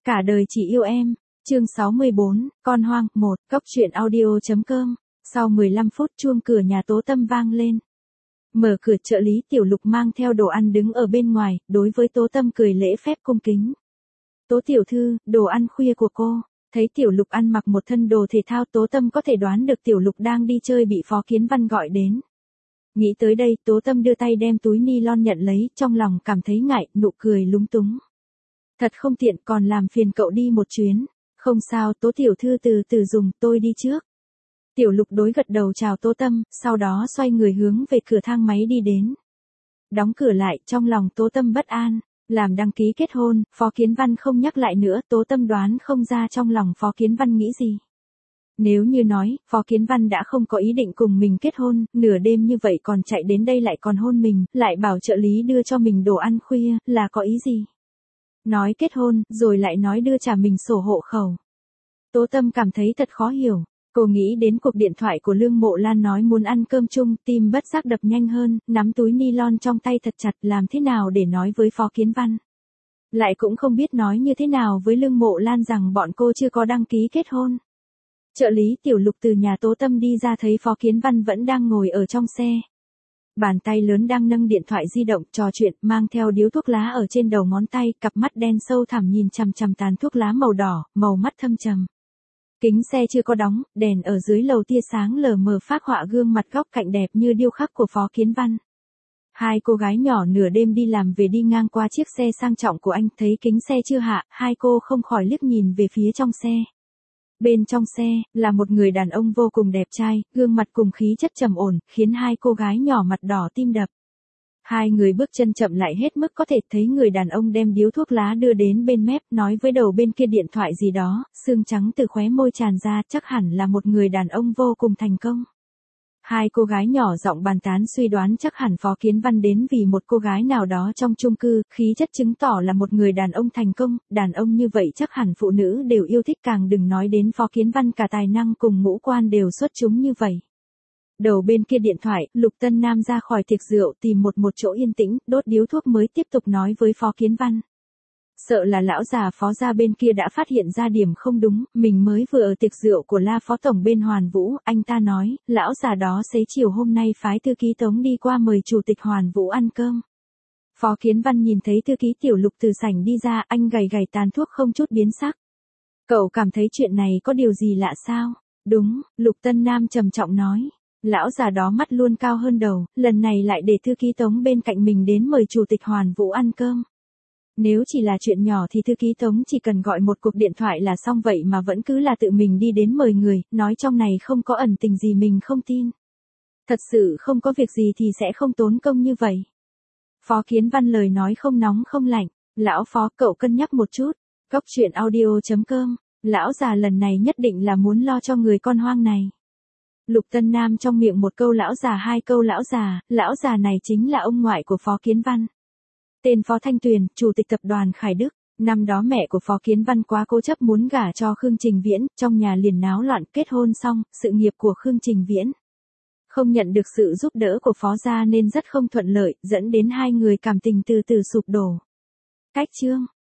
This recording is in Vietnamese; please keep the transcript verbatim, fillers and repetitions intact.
Cả đời chỉ yêu em. Chương sáu mươi bốn, con hoang, một, cốc truyện audio.com. Sau mười lăm phút chuông cửa nhà Tố Tâm vang lên. Mở cửa, trợ lý Tiểu Lục mang theo đồ ăn đứng ở bên ngoài, đối với Tố Tâm cười lễ phép cung kính. Tố tiểu thư, đồ ăn khuya của cô. Thấy Tiểu Lục ăn mặc một thân đồ thể thao, Tố Tâm có thể đoán được Tiểu Lục đang đi chơi bị Phó Kiến Văn gọi đến. Nghĩ tới đây, Tố Tâm đưa tay đem túi ni lon nhận lấy, trong lòng cảm thấy ngại, nụ cười lúng túng. Thật không tiện, còn làm phiền cậu đi một chuyến. Không sao, Tố tiểu thư từ từ dùng, tôi đi trước. Tiểu Lục đối gật đầu chào Tố Tâm, sau đó xoay người hướng về cửa thang máy đi đến. Đóng cửa lại, trong lòng Tố Tâm bất an. Làm đăng ký kết hôn, Phó Kiến Văn không nhắc lại nữa, Tố Tâm đoán không ra trong lòng Phó Kiến Văn nghĩ gì. Nếu như nói, Phó Kiến Văn đã không có ý định cùng mình kết hôn, nửa đêm như vậy còn chạy đến đây lại còn hôn mình, lại bảo trợ lý đưa cho mình đồ ăn khuya, là có ý gì? Nói kết hôn, rồi lại nói đưa trả mình sổ hộ khẩu. Tố Tâm cảm thấy thật khó hiểu. Cô nghĩ đến cuộc điện thoại của Lương Mộ Lan nói muốn ăn cơm chung, tim bất giác đập nhanh hơn, nắm túi ni lon trong tay thật chặt, làm thế nào để nói với Phó Kiến Văn. Lại cũng không biết nói như thế nào với Lương Mộ Lan rằng bọn cô chưa có đăng ký kết hôn. Trợ lý Tiểu Lục từ nhà Tố Tâm đi ra thấy Phó Kiến Văn vẫn đang ngồi ở trong xe. Bàn tay lớn đang nâng điện thoại di động trò chuyện, mang theo điếu thuốc lá ở trên đầu ngón tay, cặp mắt đen sâu thẳm nhìn chằm chằm tàn thuốc lá màu đỏ, màu mắt thâm trầm. Kính xe chưa có đóng, đèn ở dưới lầu tia sáng lờ mờ phác họa gương mặt góc cạnh đẹp như điêu khắc của Phó Kiến Văn. Hai cô gái nhỏ nửa đêm đi làm về đi ngang qua chiếc xe sang trọng của anh, thấy kính xe chưa hạ, hai cô không khỏi liếc nhìn về phía trong xe. Bên trong xe, là một người đàn ông vô cùng đẹp trai, gương mặt cùng khí chất trầm ổn, khiến hai cô gái nhỏ mặt đỏ tim đập. Hai người bước chân chậm lại hết mức có thể, thấy người đàn ông đem điếu thuốc lá đưa đến bên mép, nói với đầu bên kia điện thoại gì đó, xương trắng từ khóe môi tràn ra, chắc hẳn là một người đàn ông vô cùng thành công. Hai cô gái nhỏ giọng bàn tán suy đoán chắc hẳn Phó Kiến Văn đến vì một cô gái nào đó trong chung cư, khí chất chứng tỏ là một người đàn ông thành công, đàn ông như vậy chắc hẳn phụ nữ đều yêu thích, càng đừng nói đến Phó Kiến Văn cả tài năng cùng ngũ quan đều xuất chúng như vậy. Đầu bên kia điện thoại, Lục Tân Nam ra khỏi tiệc rượu tìm một một chỗ yên tĩnh, đốt điếu thuốc mới tiếp tục nói với Phó Kiến Văn. Sợ là lão già Phó gia bên kia đã phát hiện ra điểm không đúng, mình mới vừa ở tiệc rượu của La Phó Tổng bên Hoàn Vũ, anh ta nói, lão già đó xế chiều hôm nay phái thư ký Tống đi qua mời chủ tịch Hoàn Vũ ăn cơm. Phó Kiến Văn nhìn thấy thư ký Tiểu Lục từ sảnh đi ra, anh gầy gầy tàn thuốc không chút biến sắc. Cậu cảm thấy chuyện này có điều gì lạ sao? Đúng, Lục Tân Nam trầm trọng nói. Lão già đó mắt luôn cao hơn đầu, lần này lại để thư ký Tống bên cạnh mình đến mời chủ tịch Hoàn Vũ ăn cơm. Nếu chỉ là chuyện nhỏ thì thư ký Tống chỉ cần gọi một cuộc điện thoại là xong, vậy mà vẫn cứ là tự mình đi đến mời người, nói trong này không có ẩn tình gì mình không tin. Thật sự không có việc gì thì sẽ không tốn công như vậy. Phó Kiến Văn lời nói không nóng không lạnh, lão Phó cậu cân nhắc một chút, cốc truyện audio.com, lão già lần này nhất định là muốn lo cho người con hoang này. Lục Tân Nam trong miệng một câu lão già hai câu lão già, lão già này chính là ông ngoại của Phó Kiến Văn. Tên Phó Thanh Tuyền, chủ tịch tập đoàn Khải Đức, năm đó mẹ của Phó Kiến Văn quá cố chấp muốn gả cho Khương Trình Viễn, trong nhà liền náo loạn, kết hôn xong, sự nghiệp của Khương Trình Viễn không nhận được sự giúp đỡ của Phó gia nên rất không thuận lợi, dẫn đến hai người cảm tình từ từ sụp đổ. Cách chương